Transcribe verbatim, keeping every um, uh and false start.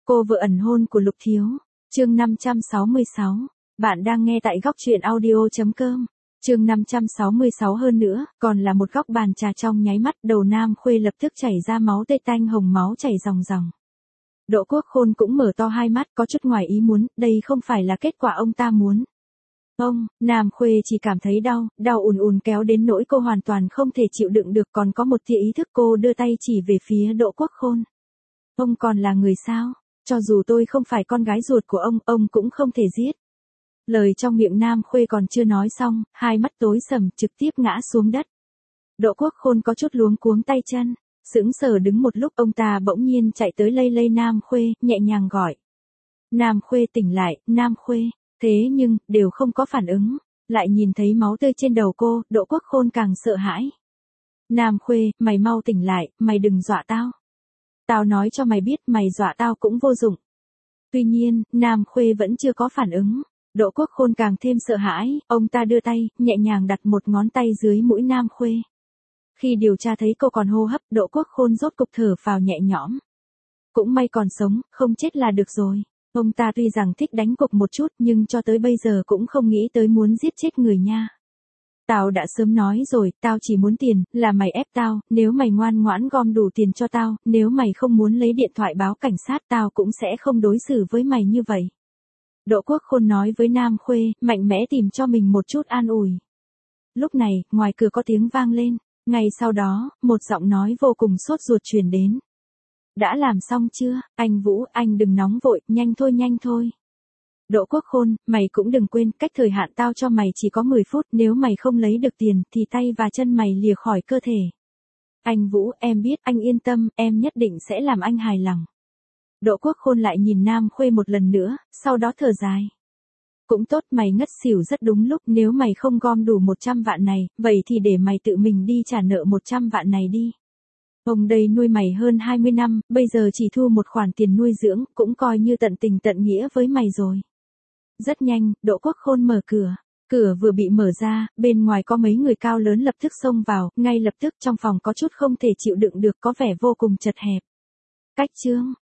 Cô vợ ẩn hôn của Lục Thiếu. Chương năm trăm sáu mươi sáu. Bạn đang nghe tại góc truyện audio chấm com. Chương năm trăm sáu mươi sáu hơn nữa, còn là một góc bàn trà trong nháy mắt, đầu Nam Khuê lập tức chảy ra máu tê tanh hồng, máu chảy ròng ròng. Đỗ Quốc Khôn cũng mở to hai mắt, có chút ngoài ý muốn, đây không phải là kết quả ông ta muốn. Ông, Nam Khuê chỉ cảm thấy đau, đau ùn ùn kéo đến nỗi cô hoàn toàn không thể chịu đựng được, còn có một tia ý thức, cô đưa tay chỉ về phía Đỗ Quốc Khôn. Ông còn là người sao? Cho dù tôi không phải con gái ruột của ông, ông cũng không thể giết. Lời trong miệng Nam Khuê còn chưa nói xong, hai mắt tối sầm trực tiếp ngã xuống đất. Đỗ Quốc Khôn có chút luống cuống tay chân, sững sờ đứng một lúc, ông ta bỗng nhiên chạy tới lay lay Nam Khuê, nhẹ nhàng gọi. Nam Khuê tỉnh lại, Nam Khuê, thế nhưng, đều không có phản ứng, lại nhìn thấy máu tươi trên đầu cô, Đỗ Quốc Khôn càng sợ hãi. Nam Khuê, mày mau tỉnh lại, mày đừng dọa tao. Tao nói cho mày biết, mày dọa tao cũng vô dụng. Tuy nhiên, Nam Khuê vẫn chưa có phản ứng. Đỗ Quốc Khôn càng thêm sợ hãi, ông ta đưa tay, nhẹ nhàng đặt một ngón tay dưới mũi Nam Khuê. Khi điều tra thấy cô còn hô hấp, Đỗ Quốc Khôn rốt cục thở phào nhẹ nhõm. Cũng may còn sống, không chết là được rồi. Ông ta tuy rằng thích đánh cuộc một chút, nhưng cho tới bây giờ cũng không nghĩ tới muốn giết chết người nha. Tao đã sớm nói rồi, tao chỉ muốn tiền, là mày ép tao, nếu mày ngoan ngoãn gom đủ tiền cho tao, nếu mày không muốn lấy điện thoại báo cảnh sát, tao cũng sẽ không đối xử với mày như vậy. Đỗ Quốc Khôn nói với Nam Khuê, mạnh mẽ tìm cho mình một chút an ủi. Lúc này, ngoài cửa có tiếng vang lên, ngay sau đó, một giọng nói vô cùng sốt ruột truyền đến. Đã làm xong chưa, anh Vũ, anh đừng nóng vội, nhanh thôi nhanh thôi. Đỗ Quốc Khôn, mày cũng đừng quên, cách thời hạn tao cho mày chỉ có mười phút, nếu mày không lấy được tiền, thì tay và chân mày lìa khỏi cơ thể. Anh Vũ, em biết, anh yên tâm, em nhất định sẽ làm anh hài lòng. Đỗ Quốc Khôn lại nhìn Nam Khuê một lần nữa, sau đó thở dài. Cũng tốt, mày ngất xỉu rất đúng lúc, nếu mày không gom đủ một trăm vạn này, vậy thì để mày tự mình đi trả nợ một trăm vạn này đi. Ông đây nuôi mày hơn hai mươi năm, bây giờ chỉ thu một khoản tiền nuôi dưỡng, cũng coi như tận tình tận nghĩa với mày rồi. Rất nhanh, Đỗ Quốc Khôn mở cửa. Cửa vừa bị mở ra, bên ngoài có mấy người cao lớn lập tức xông vào, ngay lập tức trong phòng có chút không thể chịu đựng được, có vẻ vô cùng chật hẹp. Cách chương,